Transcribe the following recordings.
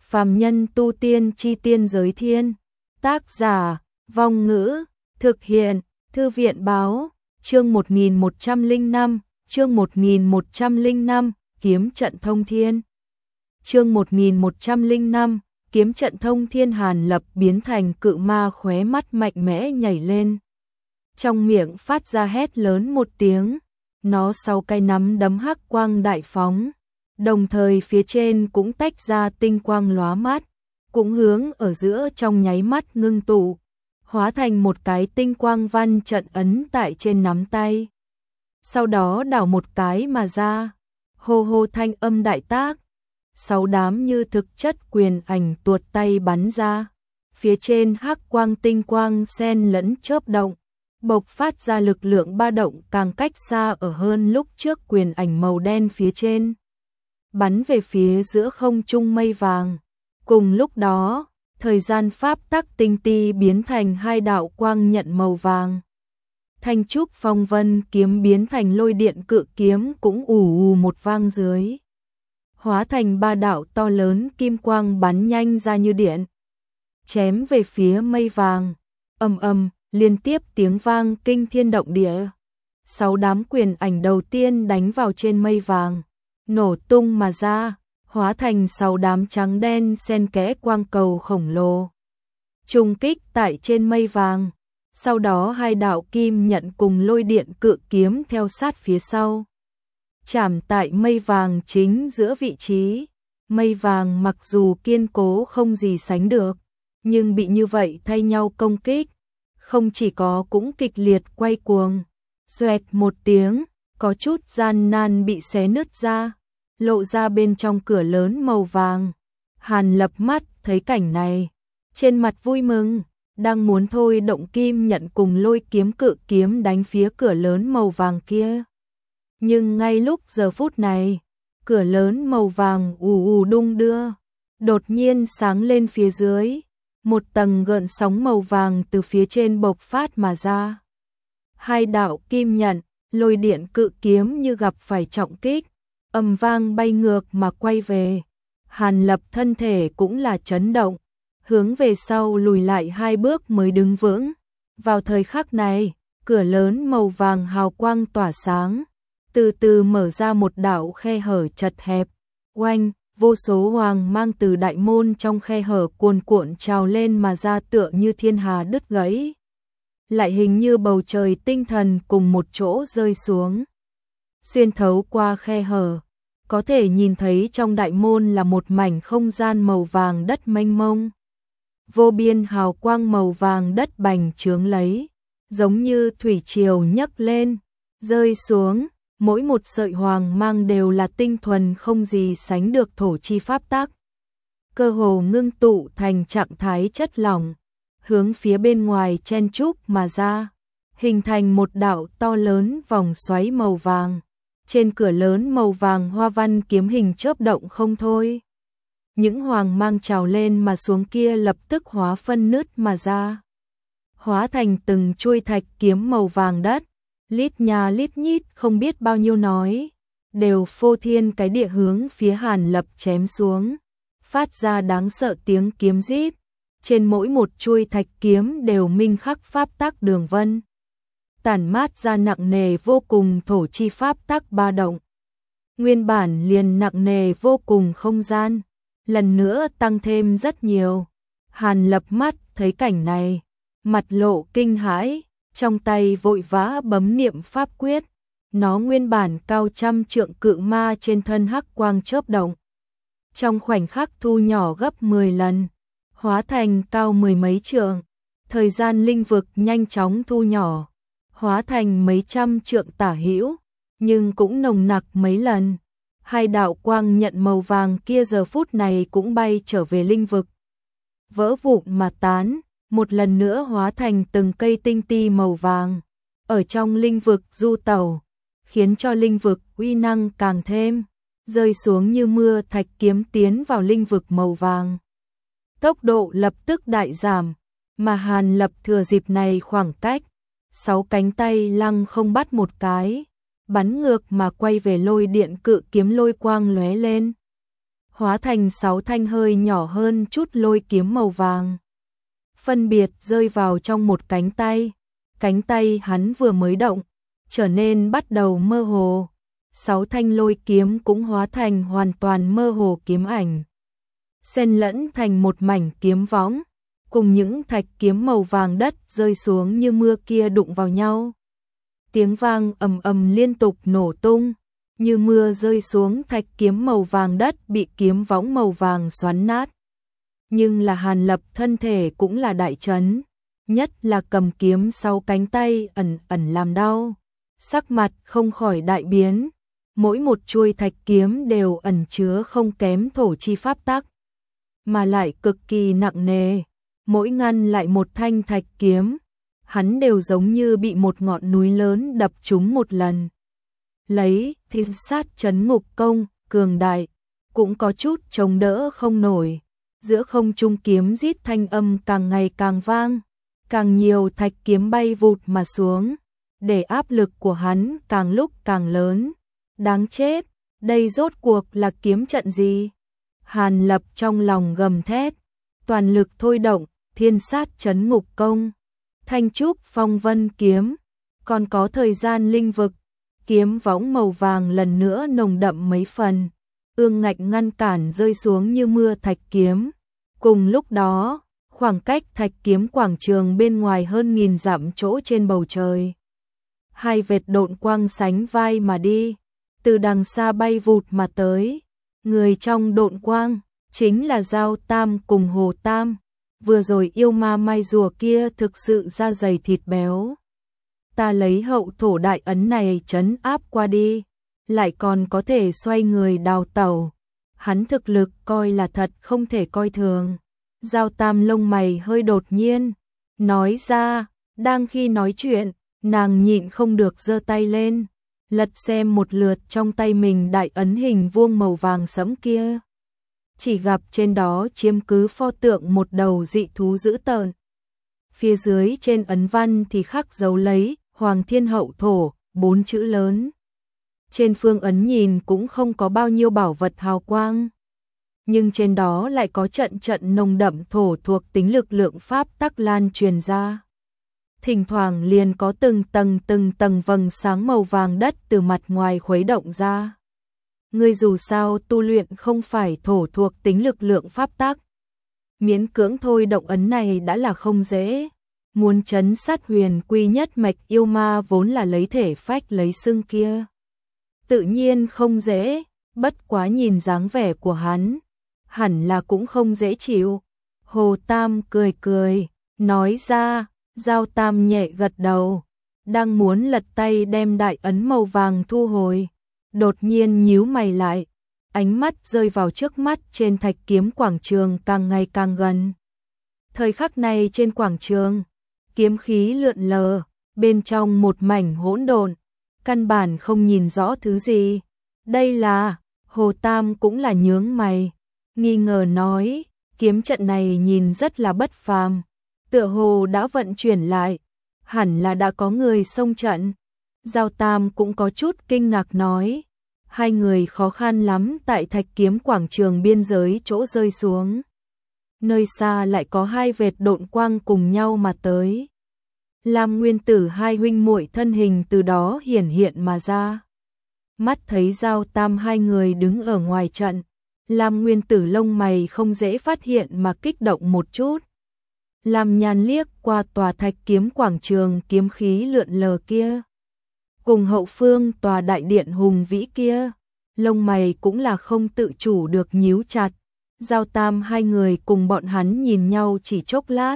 Phàm nhân tu tiên chi tiên giới thiên. Tác giả, Vong Ngữ, thực hiện, Thư viện báo, chương 1105, chương 1105, kiếm trận thông thiên. Chương 1105, kiếm trận thông thiên. Hàn Lập biến thành cự ma, khóe mắt mạnh mẽ nhảy lên. Trong miệng phát ra hét lớn một tiếng, nó 6 cái nắm đấm hắc quang đại phóng, đồng thời phía trên cũng tách ra tinh quang lóa mắt, cũng hướng ở giữa trong nháy mắt ngưng tụ, hóa thành một cái tinh quang văn trận ấn tại trên nắm tay. Sau đó đảo một cái mà ra, hô hô thanh âm đại tác, 6 đám như thực chất quyền ảnh tuột tay bắn ra, phía trên hắc quang tinh quang xen lẫn chớp động, bộc phát ra lực lượng ba động càng cách xa ở hơn lúc trước. Quyền ảnh màu đen phía trên bắn về phía giữa không trung mây vàng. Cùng lúc đó, thời gian pháp tắc tinh ti biến thành 2 đạo quang nhận màu vàng. Thanh trúc phong vân kiếm biến thành lôi điện cự kiếm cũng ù ù một vang dưới, hóa thành 3 đạo to lớn kim quang bắn nhanh ra như điện, chém về phía mây vàng. Ầm ầm, liên tiếp tiếng vang kinh thiên động địa. 6 đám quyền ảnh đầu tiên đánh vào trên mây vàng, nổ tung mà ra, hóa thành 6 đám trắng đen xen kẽ quang cầu khổng lồ, trùng kích tại trên mây vàng. Sau đó 2 đạo kim nhận cùng lôi điện cự kiếm theo sát phía sau, chạm tại mây vàng chính giữa vị trí. Mây vàng mặc dù kiên cố không gì sánh được, nhưng bị như vậy thay nhau công kích, không chỉ có cũng kịch liệt quay cuồng. Xoẹt một tiếng, có chút gian nan bị xé nứt ra, lộ ra bên trong cửa lớn màu vàng. Hàn Lập mắt thấy cảnh này, trên mặt vui mừng, đang muốn thôi động kim nhận cùng lôi kiếm cự kiếm đánh phía cửa lớn màu vàng kia. Nhưng ngay lúc giờ phút này, cửa lớn màu vàng ù ù đung đưa, đột nhiên sáng lên phía dưới, một tầng gợn sóng màu vàng từ phía trên bộc phát mà ra. 2 đạo kim nhận, lôi điện cự kiếm như gặp phải trọng kích, ầm vang bay ngược mà quay về. Hàn Lập thân thể cũng là chấn động, hướng về sau lùi lại 2 bước mới đứng vững. Vào thời khắc này, cửa lớn màu vàng hào quang tỏa sáng, từ từ mở ra một đạo khe hở chật hẹp. Oanh, vô số hoàng mang từ đại môn trong khe hở cuồn cuộn trào lên mà ra, tựa như thiên hà đứt gãy, lại hình như bầu trời tinh thần cùng một chỗ rơi xuống. Xuyên thấu qua khe hở, có thể nhìn thấy trong đại môn là một mảnh không gian màu vàng đất mênh mông. Vô biên hào quang màu vàng đất bành trướng lấy, giống như thủy triều nhấc lên, rơi xuống. Mỗi một sợi hoàng mang đều là tinh thuần không gì sánh được thổ chi pháp tắc, cơ hồ ngưng tụ thành trạng thái chất lỏng, hướng phía bên ngoài chen chúc mà ra, hình thành một đạo to lớn vòng xoáy màu vàng. Trên cửa lớn màu vàng hoa văn kiếm hình chớp động không thôi. Những hoàng mang trào lên mà xuống kia lập tức hóa phân nứt mà ra, hóa thành từng chuôi thạch kiếm màu vàng đất. Lít nhà lít nhít không biết bao nhiêu nói, đều phô thiên cái địa hướng phía Hàn Lập chém xuống, phát ra đáng sợ tiếng kiếm rít. Trên mỗi một chuôi thạch kiếm đều minh khắc pháp tắc đường vân, tản mát ra nặng nề vô cùng thổ chi pháp tắc ba động. Nguyên bản liền nặng nề vô cùng không gian, lần nữa tăng thêm rất nhiều. Hàn Lập mắt thấy cảnh này, mặt lộ kinh hãi, trong tay vội vã bấm niệm pháp quyết. Nó nguyên bản cao trăm trượng cự ma trên thân hắc quang chớp động, trong khoảnh khắc thu nhỏ gấp 10 lần, hóa thành cao 10 mấy trượng. Thời gian linh vực nhanh chóng thu nhỏ, hóa thành mấy trăm trượng tả hữu, nhưng cũng nồng nặc mấy lần. 2 đạo quang nhận màu vàng kia giờ phút này cũng bay trở về linh vực, vỡ vụn mà tán, một lần nữa hóa thành từng cây tinh ti màu vàng, ở trong linh vực du tẩu, khiến cho linh vực uy năng càng thêm, rơi xuống như mưa thạch kiếm tiến vào linh vực màu vàng. Tốc độ lập tức đại giảm, mà Hàn Lập thừa dịp này khoảng cách, 6 cánh tay lăng không bắt một cái, bắn ngược mà quay về lôi điện cự kiếm, lôi quang lóe lên. hóa thành 6 thanh hơi nhỏ hơn chút lôi kiếm màu vàng. Phân biệt rơi vào trong một cánh tay hắn vừa mới động, trở nên bắt đầu mơ hồ. 6 thanh lôi kiếm cũng hóa thành hoàn toàn mơ hồ kiếm ảnh, xen lẫn thành một mảnh kiếm võng, cùng những thạch kiếm màu vàng đất rơi xuống như mưa kia đụng vào nhau. Tiếng vang ầm ầm liên tục nổ tung, như mưa rơi xuống, thạch kiếm màu vàng đất bị kiếm võng màu vàng xoắn nát. Nhưng là Hàn Lập thân thể cũng là đại chấn, nhất là cầm kiếm sau cánh tay ẩn ẩn làm đau, sắc mặt không khỏi đại biến. Mỗi một chuôi thạch kiếm đều ẩn chứa không kém thổ chi pháp tắc, mà lại cực kỳ nặng nề. Mỗi ngăn lại một thanh thạch kiếm, hắn đều giống như bị một ngọn núi lớn đập trúng một lần. Lấy thiên sát chấn ngục công, cường đại, cũng có chút chống đỡ không nổi. Giữa không trung kiếm rít thanh âm càng ngày càng vang, càng nhiều thạch kiếm bay vụt mà xuống, để áp lực của hắn càng lúc càng lớn. Đáng chết, đây rốt cuộc là kiếm trận gì? Hàn Lập trong lòng gầm thét, toàn lực thôi động thiên sát chấn ngục công, thanh trúc phong vân kiếm, còn có thời gian linh vực, kiếm võng màu vàng lần nữa nồng đậm mấy phần, ương ngạch ngăn cản rơi xuống như mưa thạch kiếm. Cùng lúc đó, khoảng cách thạch kiếm quảng trường bên ngoài hơn 1000 dặm chỗ trên bầu trời, hai vệt độn quang sánh vai mà đi, từ đằng xa bay vụt mà tới. Người trong độn quang chính là Giao Tam cùng Hồ Tam. Vừa rồi yêu ma mai rùa kia thực sự da dày thịt béo. Ta lấy hậu thổ đại ấn này trấn áp qua đi, lại còn có thể xoay người đào tẩu. Hắn thực lực coi là thật không thể coi thường. Giao Tam lông mày hơi đột nhiên, nói ra. Đang khi nói chuyện, nàng nhịn không được giơ tay lên, lật xem một lượt trong tay mình đại ấn hình vuông màu vàng sẫm kia. Chỉ gặp trên đó chiếm cứ pho tượng một đầu dị thú dữ tợn. Phía dưới trên ấn văn thì khắc dấu lấy Hoàng Thiên Hậu Thổ, 4 chữ lớn. Trên phương ấn nhìn cũng không có bao nhiêu bảo vật hào quang, nhưng trên đó lại có trận trận nồng đậm thổ thuộc tính lực lượng pháp tắc lan truyền ra. Thỉnh thoảng liền có từng tầng vầng sáng màu vàng đất từ mặt ngoài khuấy động ra. Ngươi dù sao tu luyện không phải thổ thuộc tính lực lượng pháp tắc, miễn cưỡng thôi động ấn này đã là không dễ. Muốn trấn sát huyền quy nhất mạch yêu ma vốn là lấy thể phách lấy xương kia, tự nhiên không dễ. Bất quá nhìn dáng vẻ của hắn, hẳn là cũng không dễ chịu. Hồ Tam cười cười, nói ra. Giao Tam nhẹ gật đầu, đang muốn lật tay đem đại ấn màu vàng thu hồi, đột nhiên nhíu mày lại, ánh mắt rơi vào trước mắt trên thạch kiếm quảng trường càng ngày càng gần. Thời khắc này trên quảng trường, kiếm khí lượn lờ, bên trong một mảnh hỗn độn, căn bản không nhìn rõ thứ gì. Đây là, Hồ Tam cũng là nhướng mày, nghi ngờ nói, kiếm trận này nhìn rất là bất phàm, tựa hồ đã vận chuyển lại, hẳn là đã có người xông trận. Giao Tam cũng có chút kinh ngạc nói, hai người khó khăn lắm tại thạch kiếm quảng trường biên giới chỗ rơi xuống. Nơi xa lại có hai vệt độn quang cùng nhau mà tới. Lam Nguyên Tử hai huynh muội thân hình từ đó hiển hiện mà ra. Mắt thấy Giao Tam hai người đứng ở ngoài trận, Lam Nguyên Tử lông mày không dễ phát hiện mà kích động một chút. Lam Nhan liếc qua tòa thạch kiếm quảng trường kiếm khí lượn lờ kia, cùng hậu phương tòa đại điện hùng vĩ kia, lông mày cũng là không tự chủ được nhíu chặt. Giao Tam hai người cùng bọn hắn nhìn nhau chỉ chốc lát,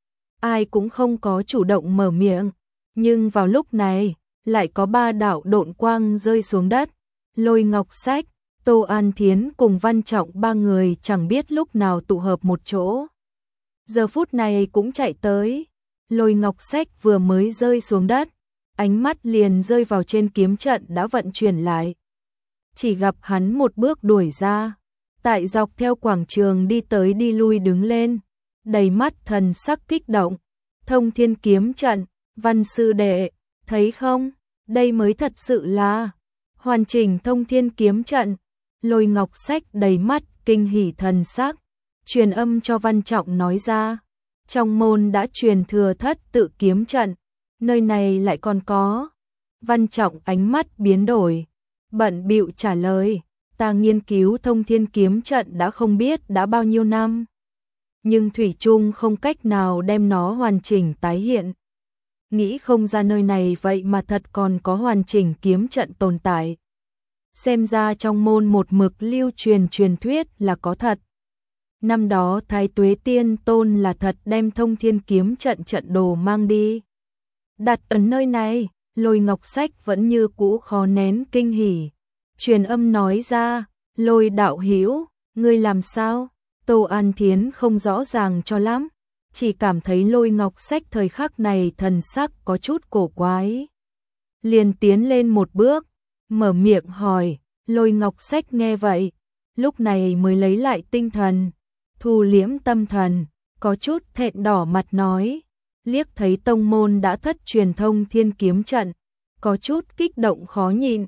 ai cũng không có chủ động mở miệng, nhưng vào lúc này, lại có ba đạo độn quang rơi xuống đất. Lôi Ngọc Sách, Tô An Thiến cùng Văn Trọng ba người chẳng biết lúc nào tụ hợp một chỗ. Giờ phút này cũng chạy tới. Lôi Ngọc Sách vừa mới rơi xuống đất, ánh mắt liền rơi vào trên kiếm trận đã vận chuyển lại. Chỉ gặp hắn một bước đuổi ra, tại dọc theo quảng trường đi tới đi lui đứng lên, đầy mắt thần sắc kích động. Thông Thiên kiếm trận, Văn sư đệ, thấy không? Đây mới thật sự là hoàn chỉnh Thông Thiên kiếm trận. Lôi Ngọc Sách đầy mắt kinh hỉ thần sắc, truyền âm cho Văn Trọng nói ra, trong môn đã truyền thừa thất tự kiếm trận, nơi này lại còn có. Văn Trọng ánh mắt biến đổi, bận bịu trả lời, ta nghiên cứu Thông Thiên kiếm trận đã không biết đã bao nhiêu năm, nhưng thủy chung không cách nào đem nó hoàn chỉnh tái hiện. Nghĩ không ra nơi này vậy mà thật còn có hoàn chỉnh kiếm trận tồn tại. Xem ra trong môn một mực lưu truyền truyền thuyết là có thật. Năm đó Thái Tuế Tiên Tôn là thật đem Thông Thiên kiếm trận trận đồ mang đi, đặt ở nơi này. Lôi Ngọc Sách vẫn như cũ khó nén kinh hỉ, truyền âm nói ra, Lôi đạo hữu, ngươi làm sao? Tô An Thiến không rõ ràng cho lắm, chỉ cảm thấy Lôi Ngọc Sách thời khắc này thần sắc có chút cổ quái. Liền tiến lên một bước, mở miệng hỏi. Lôi Ngọc Sách nghe vậy, lúc này mới lấy lại tinh thần, thu liễm tâm thần, có chút thẹn đỏ mặt nói, liếc thấy tông môn đã thất truyền Thông Thiên kiếm trận, có chút kích động khó nhịn.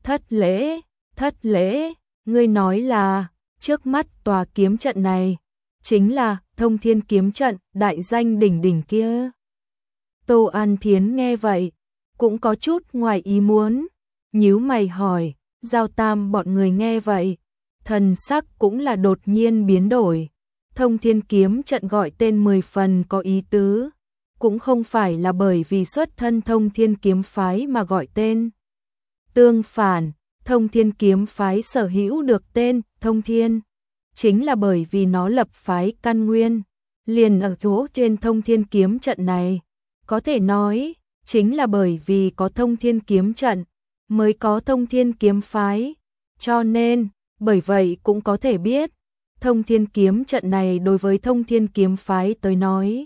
Thất lễ, ngươi nói là, trước mắt tòa kiếm trận này, chính là Thông Thiên kiếm trận đại danh đỉnh đỉnh kia. Tô An Thiến nghe vậy, cũng có chút ngoài ý muốn, nhíu mày hỏi, Giao Tam bọn người nghe vậy, thần sắc cũng là đột nhiên biến đổi. Thông Thiên kiếm trận gọi tên 10 phần có ý tứ, cũng không phải là bởi vì xuất thân Thông Thiên kiếm phái mà gọi tên. Tương phản, Thông Thiên kiếm phái sở hữu được tên Thông Thiên, chính là bởi vì nó lập phái căn nguyên, liền ở chỗ trên Thông Thiên kiếm trận này. Có thể nói, chính là bởi vì có Thông Thiên kiếm trận, mới có Thông Thiên kiếm phái. Cho nên, bởi vậy cũng có thể biết, Thông Thiên kiếm trận này đối với Thông Thiên kiếm phái tới nói,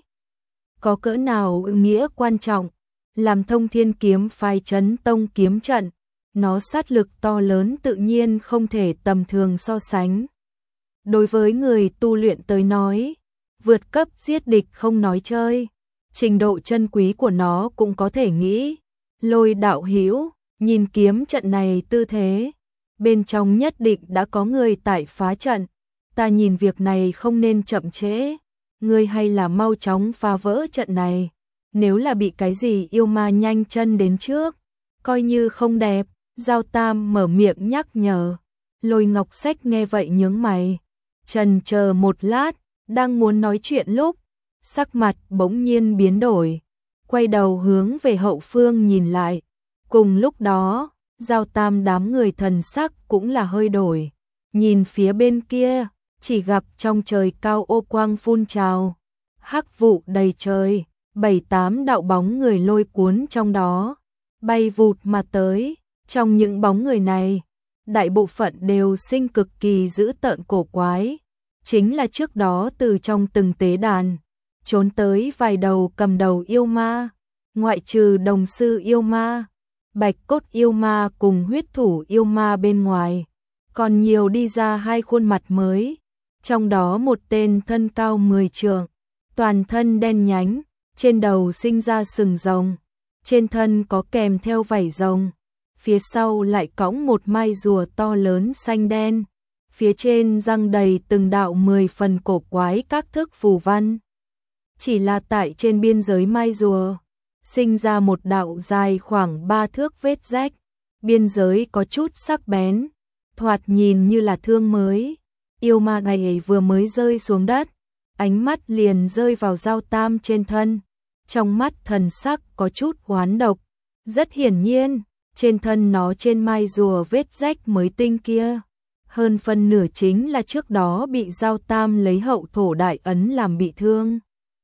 có cỡ nào ý nghĩa quan trọng. Làm Thông Thiên kiếm phái chấn tông kiếm trận, nó sát lực to lớn tự nhiên không thể tầm thường so sánh. Đối với người tu luyện tới nói, vượt cấp giết địch không nói chơi, trình độ chân quý của nó cũng có thể nghĩ. Lôi đạo hữu, nhìn kiếm trận này tư thế, bên trong nhất định đã có người tại phá trận, ta nhìn việc này không nên chậm trễ, ngươi hay là mau chóng phá vỡ trận này, nếu là bị cái gì yêu ma nhanh chân đến trước, coi như không đẹp. Giao Tam mở miệng nhắc nhở. Lôi Ngọc Sách nghe vậy nhướng mày, chần chờ một lát, đang muốn nói chuyện lúc, sắc mặt bỗng nhiên biến đổi, quay đầu hướng về hậu phương nhìn lại. Cùng lúc đó, Giao Tam đám người thần sắc cũng là hơi đổi, nhìn phía bên kia, chỉ gặp trong trời cao ô quang phun trào, hắc vụ đầy trời, 7-8 đạo bóng người lôi cuốn trong đó, bay vụt mà tới. Trong những bóng người này, đại bộ phận đều sinh cực kỳ dữ tợn cổ quái, chính là trước đó từ trong từng tế đàn trốn tới vài đầu cầm đầu yêu ma, ngoại trừ đồng sư yêu ma, bạch cốt yêu ma cùng huyết thủ yêu ma bên ngoài, còn nhiều đi ra hai khuôn mặt mới, trong đó một tên thân cao 10 trượng, toàn thân đen nhánh, trên đầu sinh ra sừng rồng, trên thân có kèm theo vảy rồng, phía sau lại cõng một mai rùa to lớn xanh đen, phía trên răng đầy từng đạo 10 phần cổ quái các thức phù văn. Chỉ là tại trên biên giới mai rùa, sinh ra một đạo dài khoảng 3 thước vết rách, biên giới có chút sắc bén, thoạt nhìn như là thương mới. Yêu ma này vừa mới rơi xuống đất, ánh mắt liền rơi vào Giao Tam trên thân, trong mắt thần sắc có chút oán độc, rất hiển nhiên. Trên thân nó trên mai rùa vết rách mới tinh kia, hơn phân nửa chính là trước đó bị Giao Tam lấy hậu thổ đại ấn làm bị thương.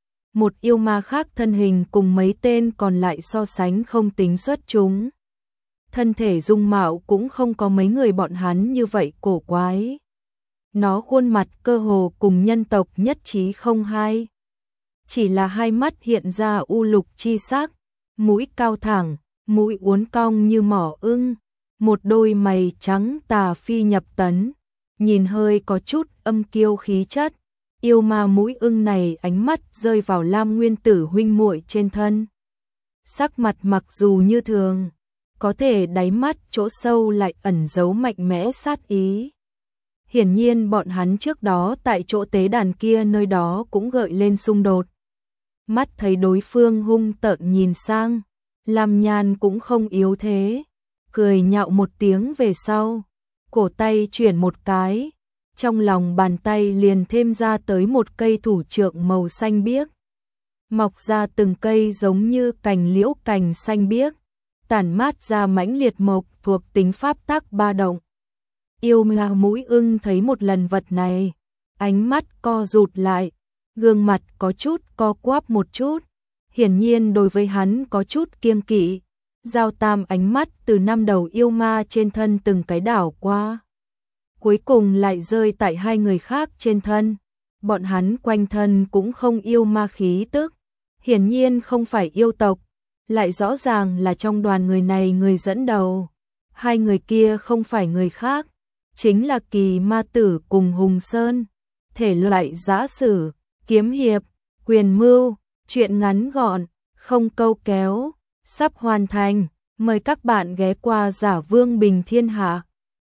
Một yêu ma khác thân hình cùng mấy tên còn lại so sánh không tính xuất chúng. Thân thể dung mạo cũng không có mấy người bọn hắn như vậy cổ quái. Nó khuôn mặt cơ hồ cùng nhân tộc nhất trí không hai. Chỉ là hai mắt hiện ra u lục chi sắc, mũi cao thẳng, mũi uốn cong như mỏ ưng, một đôi mày trắng tà phi nhập tấn, nhìn hơi có chút âm kiêu khí chất. Yêu ma mũi ưng này ánh mắt rơi vào Lam Nguyên Tử huynh muội trên thân. Sắc mặt mặc dù như thường, có thể đáy mắt chỗ sâu lại ẩn giấu mạnh mẽ sát ý. Hiển nhiên bọn hắn trước đó tại chỗ tế đàn kia nơi đó cũng gợi lên xung đột. Mắt thấy đối phương hung tợn nhìn sang, Lam Nhan cũng không yếu thế, cười nhạo một tiếng về sau, cổ tay chuyển một cái, trong lòng bàn tay liền thêm ra tới một cây thủ trượng màu xanh biếc. Mọc ra từng cây giống như cành liễu cành xanh biếc, tản mát ra mãnh liệt mộc thuộc tính pháp tắc ba động. Yêu Ma Mũi Ưng thấy một lần vật này, ánh mắt co rụt lại, gương mặt có chút co quắp một chút, hiển nhiên đối với hắn có chút kiêng kỵ. Giao Tam ánh mắt từ năm đầu yêu ma trên thân từng cái đảo qua, cuối cùng lại rơi tại hai người khác trên thân. Bọn hắn quanh thân cũng không yêu ma khí tức, hiển nhiên không phải yêu tộc, lại rõ ràng là trong đoàn người này người dẫn đầu. Hai người kia không phải người khác, chính là Kỳ Ma Tử cùng Hùng Sơn. Thể loại giã sử, kiếm hiệp, quyền mưu, truyện ngắn gọn, không câu kéo, sắp hoàn thành. Mời các bạn ghé qua Giả Vương Bình Thiên Hạ.